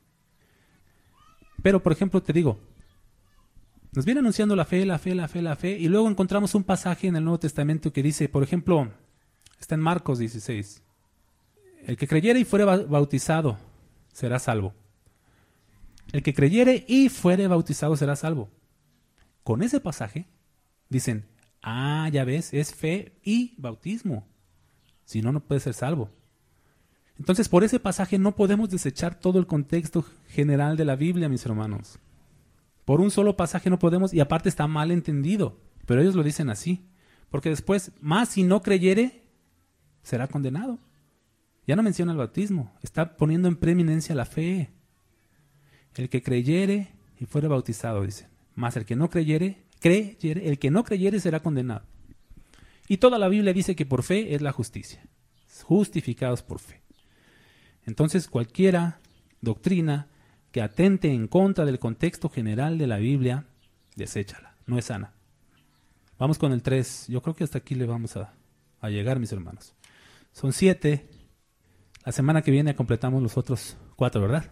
Pero, por ejemplo, te digo, nos viene anunciando la fe, la fe, la fe, la fe, y luego encontramos un pasaje en el Nuevo Testamento que dice, por ejemplo, está en Marcos dieciséis, el que creyere y fuere bautizado será salvo. El que creyere y fuere bautizado será salvo. Con ese pasaje dicen, ah, ya ves, es fe y bautismo. Si no, no puede ser salvo. Entonces, por ese pasaje no podemos desechar todo el contexto general de la Biblia, mis hermanos. Por un solo pasaje no podemos, y aparte está mal entendido. Pero ellos lo dicen así. Porque después, más si no creyere, será condenado. Ya no menciona el bautismo. Está poniendo en preeminencia la fe. El que creyere y fuere bautizado, dicen. Más el que no creyere, creyere, el que no creyere será condenado. Y toda la Biblia dice que por fe es la justicia. Justificados por fe. Entonces, cualquiera doctrina que atente en contra del contexto general de la Biblia, deséchala. No es sana. Vamos con el tres. Yo creo que hasta aquí le vamos a, a llegar, mis hermanos. Son siete. La semana que viene completamos los otros cuatro, ¿verdad?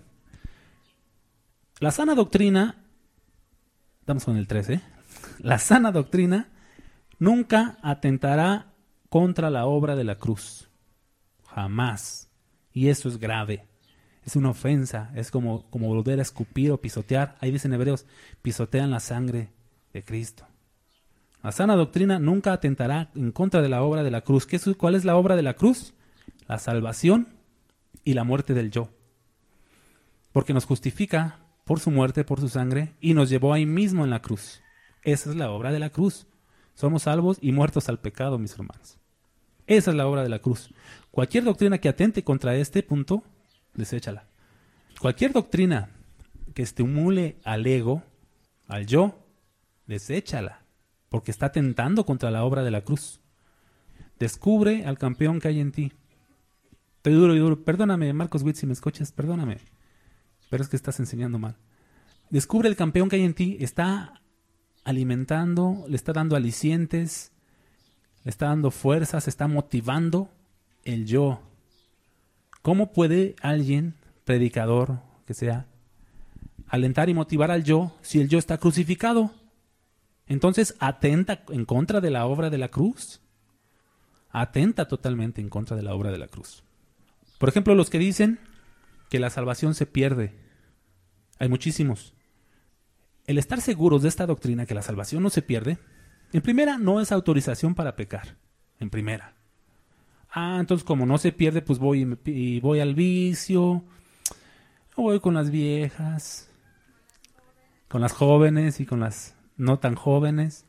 La sana doctrina, estamos con el tres, ¿eh? La sana doctrina nunca atentará contra la obra de la cruz. Jamás. Y eso es grave. Es una ofensa. Es como, como volver a escupir o pisotear. Ahí dicen hebreos, pisotean la sangre de Cristo. La sana doctrina nunca atentará en contra de la obra de la cruz. ¿Qué es, ¿Cuál es la obra de la cruz? La salvación y la muerte del yo. Porque nos justifica por su muerte, por su sangre, y nos llevó ahí mismo en la cruz. Esa es la obra de la cruz. Somos salvos y muertos al pecado, mis hermanos. Esa es la obra de la cruz. Cualquier doctrina que atente contra este punto, deséchala. Cualquier doctrina que estimule al ego, al yo, deséchala, porque está atentando contra la obra de la cruz. Descubre al campeón que hay en ti. Estoy duro y duro. Perdóname, Marcos Witt, si me escuchas, perdóname. Pero es que estás enseñando mal. Descubre el campeón que hay en ti. Está alimentando, le está dando alicientes, le está dando fuerzas, está motivando el yo. ¿Cómo puede alguien, predicador que sea, alentar y motivar al yo si el yo está crucificado? Entonces, atenta en contra de la obra de la cruz. Atenta totalmente en contra de la obra de la cruz. Por ejemplo, los que dicen que la salvación se pierde. Hay muchísimos. El estar seguros de esta doctrina, que la salvación no se pierde, en primera, no es autorización para pecar. En primera. Ah, entonces como no se pierde, pues voy y, y voy al vicio, voy con las viejas, con las jóvenes y con las no tan jóvenes.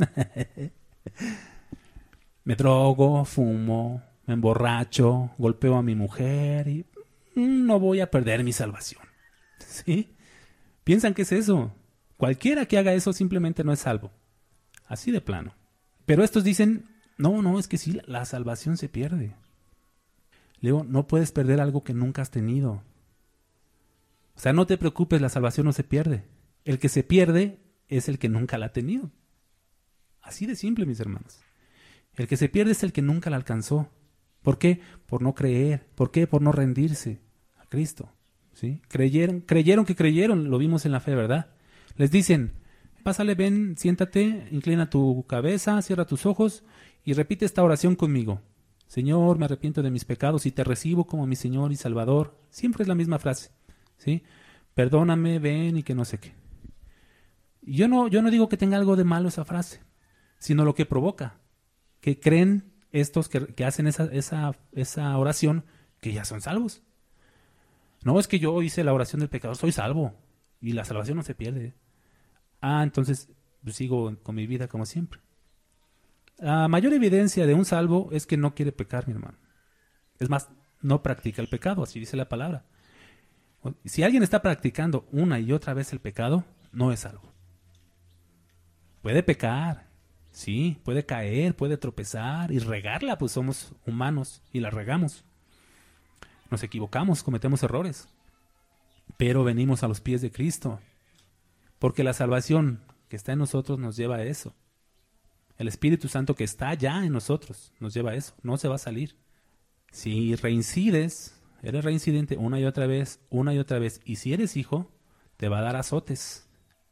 Me drogo, fumo, me emborracho, golpeo a mi mujer y no voy a perder mi salvación. ¿Sí? ¿Piensan que es eso? Cualquiera que haga eso simplemente no es salvo. Así de plano. Pero estos dicen, no, no, es que sí, la salvación se pierde. Le digo, no puedes perder algo que nunca has tenido. O sea, no te preocupes, la salvación no se pierde. El que se pierde es el que nunca la ha tenido. Así de simple, mis hermanos. El que se pierde es el que nunca la alcanzó. ¿Por qué? Por no creer. ¿Por qué? Por no rendirse a Cristo. ¿Sí? Creyeron, creyeron que creyeron, lo vimos en la fe, ¿verdad? Les dicen, pásale, ven, siéntate, inclina tu cabeza, cierra tus ojos y repite esta oración conmigo. Señor, me arrepiento de mis pecados y te recibo como mi Señor y Salvador. Siempre es la misma frase, ¿sí? Perdóname, ven y que no sé qué. Yo no, yo no digo que tenga algo de malo esa frase, sino lo que provoca, que creen estos que, que hacen esa, esa, esa oración que ya son salvos. No, es que yo hice la oración del pecador, soy salvo y la salvación no se pierde. Ah, entonces pues, sigo con mi vida como siempre. La mayor evidencia de un salvo es que no quiere pecar, mi hermano. Es más, no practica el pecado, así dice la palabra. Si alguien está practicando una y otra vez el pecado, no es salvo. Puede pecar, sí, puede caer, puede tropezar y regarla, pues somos humanos y la regamos. Nos equivocamos, cometemos errores, pero venimos a los pies de Cristo, porque la salvación que está en nosotros nos lleva a eso. El Espíritu Santo que está ya en nosotros nos lleva a eso, no se va a salir. Si reincides, eres reincidente una y otra vez, una y otra vez, y si eres hijo, te va a dar azotes.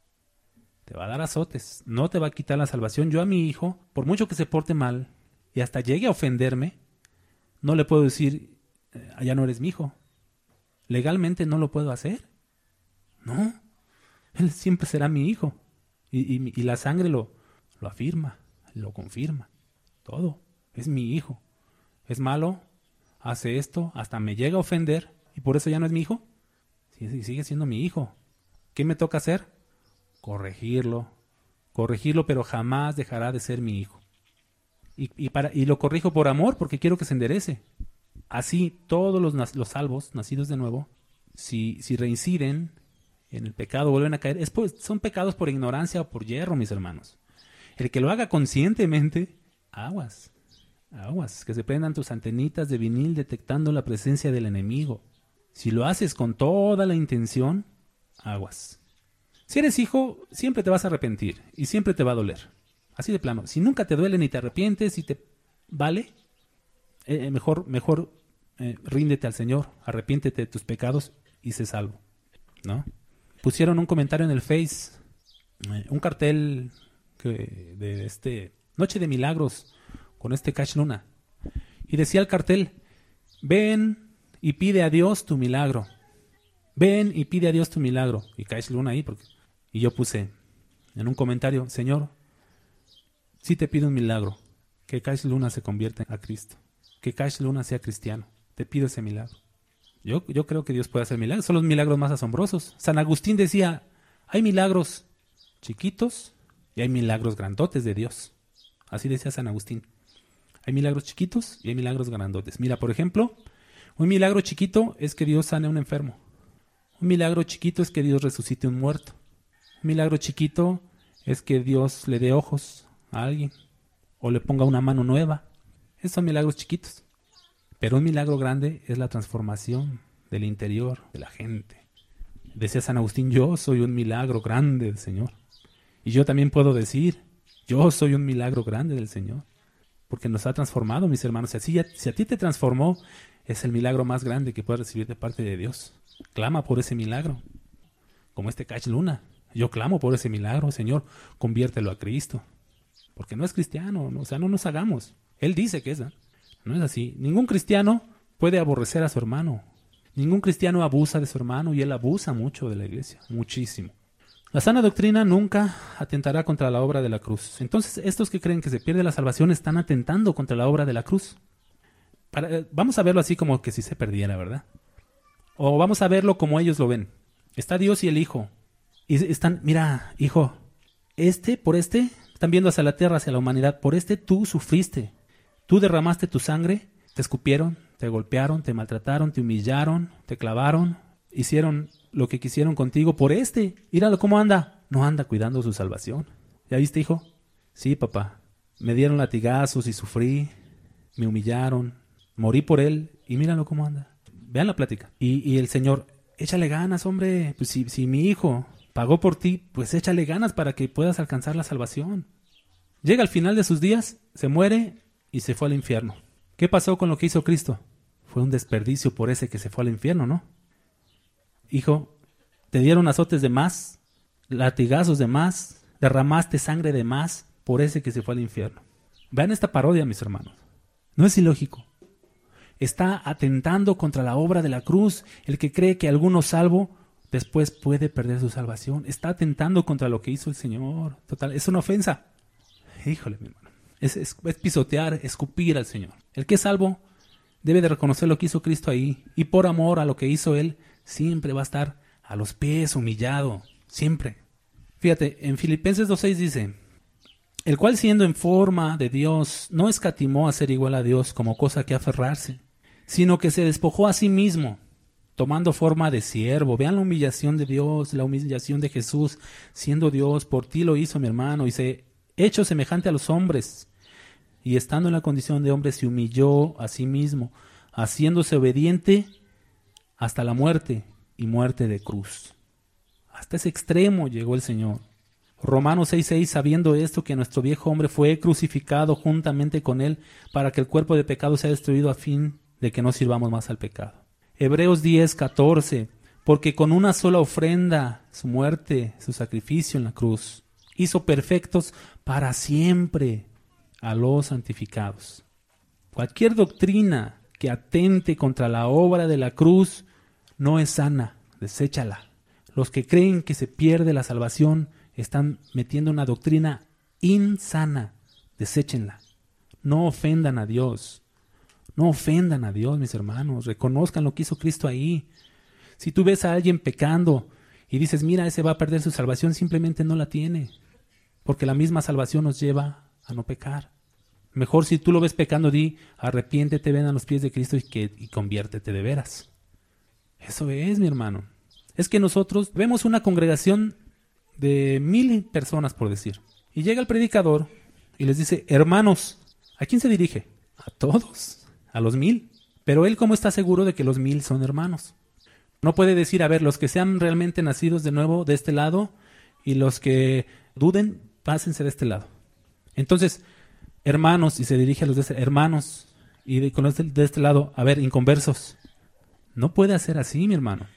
Te va a dar azotes, no te va a quitar la salvación. Yo a mi hijo, por mucho que se porte mal y hasta llegue a ofenderme, no le puedo decir, ya no eres mi hijo. Legalmente no lo puedo hacer. No, él siempre será mi hijo. Y, y, y la sangre lo, lo afirma, lo confirma. Todo. Es mi hijo. Es malo, hace esto, hasta me llega a ofender y por eso ya no es mi hijo. Sí, sigue siendo mi hijo. ¿Qué me toca hacer? Corregirlo. Corregirlo, pero jamás dejará de ser mi hijo. Y, y, para, y lo corrijo por amor porque quiero que se enderece. Así todos los, los salvos, nacidos de nuevo, si, si reinciden en el pecado, vuelven a caer, es por, son pecados por ignorancia o por hierro, mis hermanos. El que lo haga conscientemente, aguas, aguas, que se prendan tus antenitas de vinil detectando la presencia del enemigo. Si lo haces con toda la intención, aguas. Si eres hijo, siempre te vas a arrepentir y siempre te va a doler. Así de plano. Si nunca te duele ni te arrepientes y te vale, eh, mejor, mejor eh, ríndete al Señor, arrepiéntete de tus pecados y sé salvo, ¿no? Pusieron un comentario en el Face, eh, un cartel que, de este Noche de Milagros con este Cash Luna. Y decía el cartel, ven y pide a Dios tu milagro. Ven y pide a Dios tu milagro. Y Cash Luna ahí, porque... y yo puse en un comentario, Señor, sí te pido un milagro, que Cash Luna se convierta a Cristo, que Cash Luna sea cristiano. Te pido ese milagro. Yo, yo creo que Dios puede hacer milagros. Son los milagros más asombrosos. San Agustín decía, hay milagros chiquitos y hay milagros grandotes de Dios. Así decía San Agustín. Hay milagros chiquitos y hay milagros grandotes. Mira, por ejemplo, un milagro chiquito es que Dios sane a un enfermo. Un milagro chiquito es que Dios resucite a un muerto. Un milagro chiquito es que Dios le dé ojos a alguien o le ponga una mano nueva. Esos son milagros chiquitos. Pero un milagro grande es la transformación del interior de la gente. Decía San Agustín, yo soy un milagro grande del Señor. Y yo también puedo decir, yo soy un milagro grande del Señor. Porque nos ha transformado, mis hermanos. Si, así, si a ti te transformó, es el milagro más grande que puedes recibir de parte de Dios. Clama por ese milagro. Como este Cash Luna. Yo clamo por ese milagro, Señor, conviértelo a Cristo. Porque no es cristiano, ¿no? O sea, no nos hagamos. Él dice que es, ¿eh? No es así. Ningún cristiano puede aborrecer a su hermano. Ningún cristiano abusa de su hermano y él abusa mucho de la iglesia, muchísimo. La sana doctrina nunca atentará contra la obra de la cruz. Entonces, estos que creen que se pierde la salvación están atentando contra la obra de la cruz. Para, eh, vamos a verlo así como que si se perdiera, ¿verdad? O vamos a verlo como ellos lo ven. Está Dios y el Hijo. Y están, mira, hijo, este, por este, están viendo hacia la tierra, hacia la humanidad. Por este tú sufriste. Tú derramaste tu sangre, te escupieron, te golpearon, te maltrataron, te humillaron, te clavaron, hicieron lo que quisieron contigo por este. Míralo cómo anda. No anda cuidando su salvación. ¿Ya viste, hijo? Sí, papá. Me dieron latigazos y sufrí. Me humillaron. Morí por él y míralo cómo anda. Vean la plática. Y, y el Señor, échale ganas, hombre. Pues si, si mi hijo pagó por ti, pues échale ganas para que puedas alcanzar la salvación. Llega al final de sus días, se muere y se fue al infierno. ¿Qué pasó con lo que hizo Cristo? Fue un desperdicio por ese que se fue al infierno, ¿no? Hijo, te dieron azotes de más, latigazos de más, derramaste sangre de más por ese que se fue al infierno. Vean esta parodia, mis hermanos. No es ilógico. Está atentando contra la obra de la cruz. El que cree que alguno salvo después puede perder su salvación. Está atentando contra lo que hizo el Señor. Total, es una ofensa. Híjole, mi hermano. Es, es, es pisotear, escupir al Señor. El que es salvo debe de reconocer lo que hizo Cristo ahí. Y por amor a lo que hizo Él, siempre va a estar a los pies, humillado. Siempre. Fíjate, en Filipenses dos seis dice: el cual siendo en forma de Dios, no escatimó a ser igual a Dios como cosa que aferrarse, sino que se despojó a sí mismo, tomando forma de siervo. Vean la humillación de Dios, la humillación de Jesús, siendo Dios. Por ti lo hizo, mi hermano, y se hecho semejante a los hombres, y estando en la condición de hombre se humilló a sí mismo, haciéndose obediente hasta la muerte, y muerte de cruz. Hasta ese extremo llegó el Señor. Romanos seis seis, sabiendo esto, que nuestro viejo hombre fue crucificado juntamente con él, para que el cuerpo de pecado sea destruido, a fin de que no sirvamos más al pecado. Hebreos diez catorce, porque con una sola ofrenda, su muerte, su sacrificio en la cruz, hizo perfectos para siempre a los santificados. Cualquier doctrina que atente contra la obra de la cruz no es sana, deséchala. Los que creen que se pierde la salvación están metiendo una doctrina insana, deséchenla. No ofendan a Dios, no ofendan a Dios, mis hermanos, reconozcan lo que hizo Cristo ahí. Si tú ves a alguien pecando y dices, mira, ese va a perder su salvación, simplemente no la tiene, porque la misma salvación nos lleva a no pecar. Mejor si tú lo ves pecando, di, arrepiéntete, ven a los pies de Cristo y, que, y conviértete de veras. Eso es, mi hermano. Es que nosotros vemos una congregación de mil personas, por decir, y llega el predicador y les dice, hermanos. ¿A quién se dirige? A todos, a los mil. Pero él, ¿cómo está seguro de que los mil son hermanos? No puede decir, a ver, los que sean realmente nacidos de nuevo de este lado y los que duden, pásense de este lado. Entonces, hermanos, y se dirige a los de este, hermanos, y de, con los de, de este lado, a ver, inconversos. No puede hacer así, mi hermano.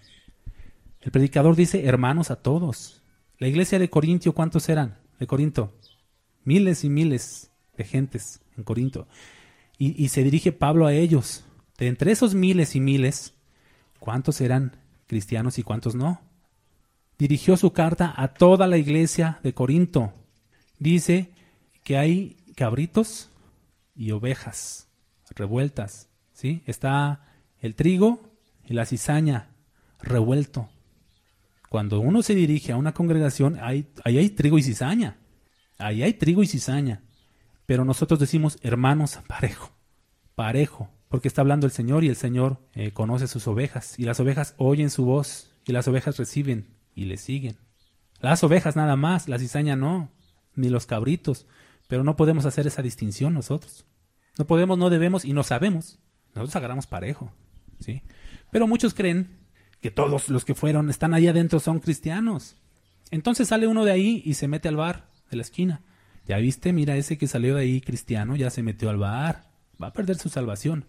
El predicador dice hermanos a todos. La iglesia de Corintio, ¿cuántos eran? De Corinto. Miles y miles de gentes en Corinto. Y, y se dirige Pablo a ellos. De entre esos miles y miles, ¿cuántos eran cristianos y cuántos no? Dirigió su carta a toda la iglesia de Corinto. Dice que hay cabritos y ovejas revueltas, ¿sí? Está el trigo y la cizaña revuelto. Cuando uno se dirige a una congregación, ahí hay, hay trigo y cizaña. Ahí hay trigo y cizaña. Pero nosotros decimos hermanos parejo, parejo, porque está hablando el Señor y el Señor eh, conoce sus ovejas. Y las ovejas oyen su voz y las ovejas reciben y le siguen. Las ovejas nada más, la cizaña no, ni los cabritos. Pero no podemos hacer esa distinción nosotros. No podemos, no debemos y no sabemos. Nosotros agarramos parejo, ¿sí? Pero muchos creen que todos los que fueron, están ahí adentro, son cristianos. Entonces sale uno de ahí y se mete al bar de la esquina. Ya viste, mira, ese que salió de ahí cristiano ya se metió al bar. Va a perder su salvación.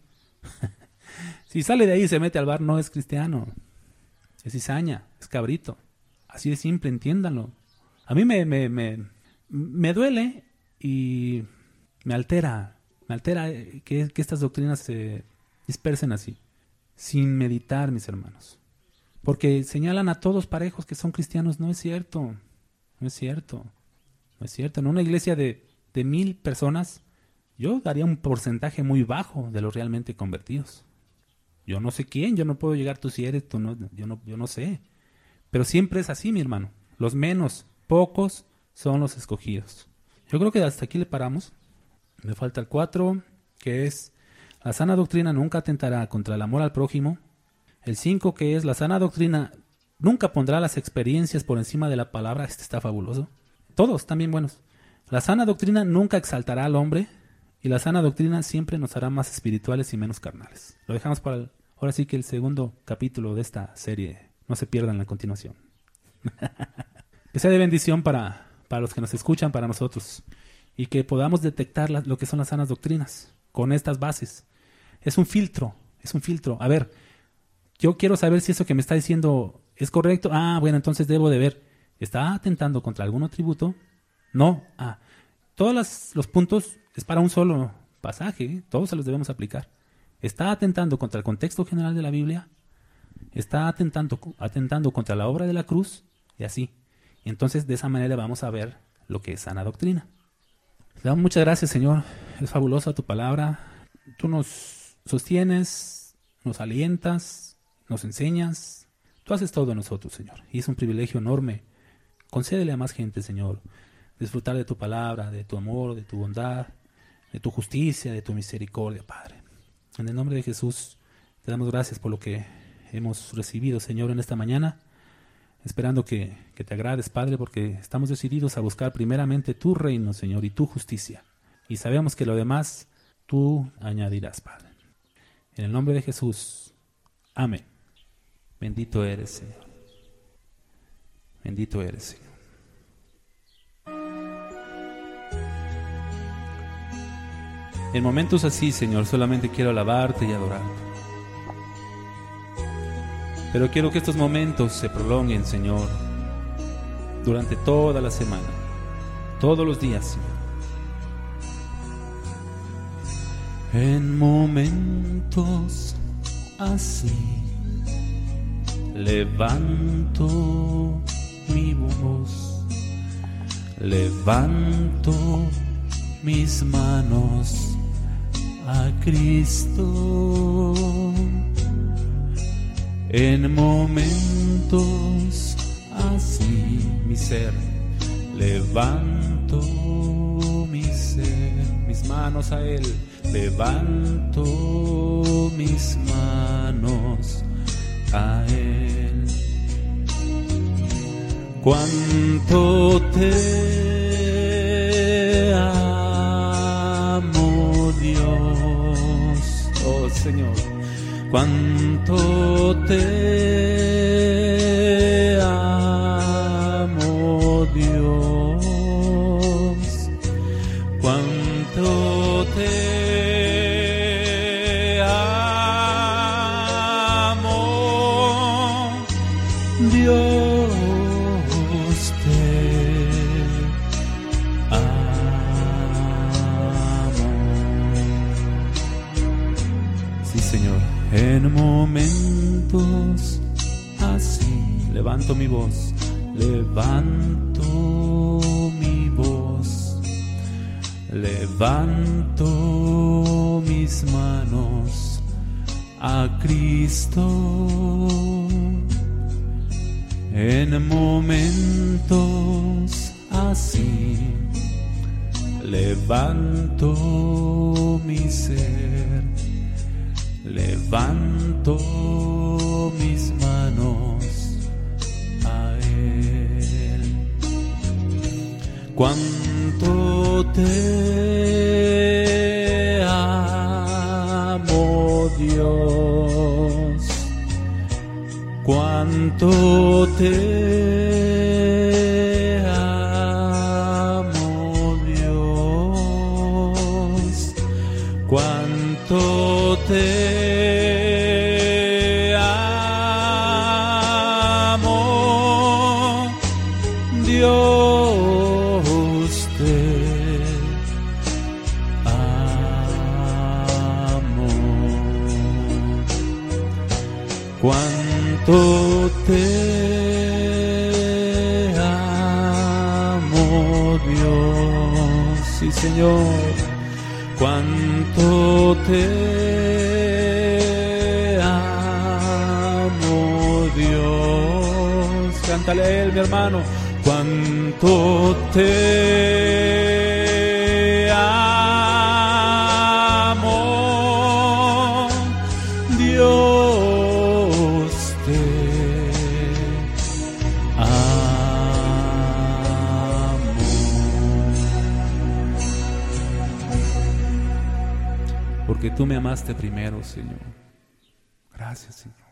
Si sale de ahí y se mete al bar, no es cristiano. Es cizaña, es cabrito. Así de simple, entiéndanlo. A mí me, me, me, me duele y me altera. Me altera que, que estas doctrinas se dispersen así. Sin meditar, mis hermanos. Porque señalan a todos parejos que son cristianos. No es cierto. No es cierto. No es cierto. En una iglesia de, de mil personas, yo daría un porcentaje muy bajo de los realmente convertidos. Yo no sé quién, yo no puedo llegar, tú si eres, tú no, yo no, yo no sé. Pero siempre es así, mi hermano. Los menos, pocos, son los escogidos. Yo creo que hasta aquí le paramos. Me falta el cuatro, que es la sana doctrina nunca atentará contra el amor al prójimo. El cinco, que es la sana doctrina nunca pondrá las experiencias por encima de la palabra. Este está fabuloso. Todos también buenos. La sana doctrina nunca exaltará al hombre y la sana doctrina siempre nos hará más espirituales y menos carnales. Lo dejamos para el, ahora sí que el segundo capítulo de esta serie. No se pierdan la continuación. Que sea de bendición para, para los que nos escuchan, para nosotros. Y que podamos detectar la, lo que son las sanas doctrinas con estas bases. es un filtro, es un filtro. A ver, yo quiero saber si eso que me está diciendo es correcto. Ah, bueno, entonces debo de ver. ¿Está atentando contra algún atributo? No. Ah, todos las, los puntos es para un solo pasaje, ¿eh? Todos se los debemos aplicar. ¿Está atentando contra el contexto general de la Biblia? ¿Está atentando, atentando contra la obra de la cruz? Y así. Entonces, de esa manera vamos a ver lo que es sana doctrina. Le damos muchas gracias, Señor. Es fabulosa tu palabra. Tú nos sostienes, nos alientas, nos enseñas. Tú haces todo en nosotros, Señor. Y es un privilegio enorme. Concédele a más gente, Señor, disfrutar de tu palabra, de tu amor, de tu bondad, de tu justicia, de tu misericordia, Padre. En el nombre de Jesús, te damos gracias por lo que hemos recibido, Señor, en esta mañana, esperando que, que te agrades, Padre, porque estamos decididos a buscar primeramente tu reino, Señor, y tu justicia. Y sabemos que lo demás tú añadirás, Padre. En el nombre de Jesús, amén. Bendito eres, Señor. Bendito eres, Señor. En momentos así, Señor, solamente quiero alabarte y adorarte. Pero quiero que estos momentos se prolonguen, Señor, durante toda la semana, todos los días, Señor. En momentos así, levanto mi voz, levanto mis manos a Cristo. En momentos así, mi ser, levanto mi ser, mis manos a Él, levanto mis manos a Él. Cuánto te amo, Dios, oh Señor. Cuánto te amo, Dios. Cuánto te amo, Dios. Te amo. Sí, Señor. En momentos así, levanto mi voz, levanto mi voz, levanto mis manos a Cristo. En momentos así, levanto mi ser, levanto mis manos a Él. Cuánto te amo, Dios. Cuánto te amo, Dios. Cuánto te Dios, te amo. Cuánto te amo, Dios, sí, Señor. Cuánto te amo, Dios. Cántale a Él, mi hermano. Cuánto te amo, Dios, te amo. Porque tú me amaste primero, Señor. Gracias, Señor.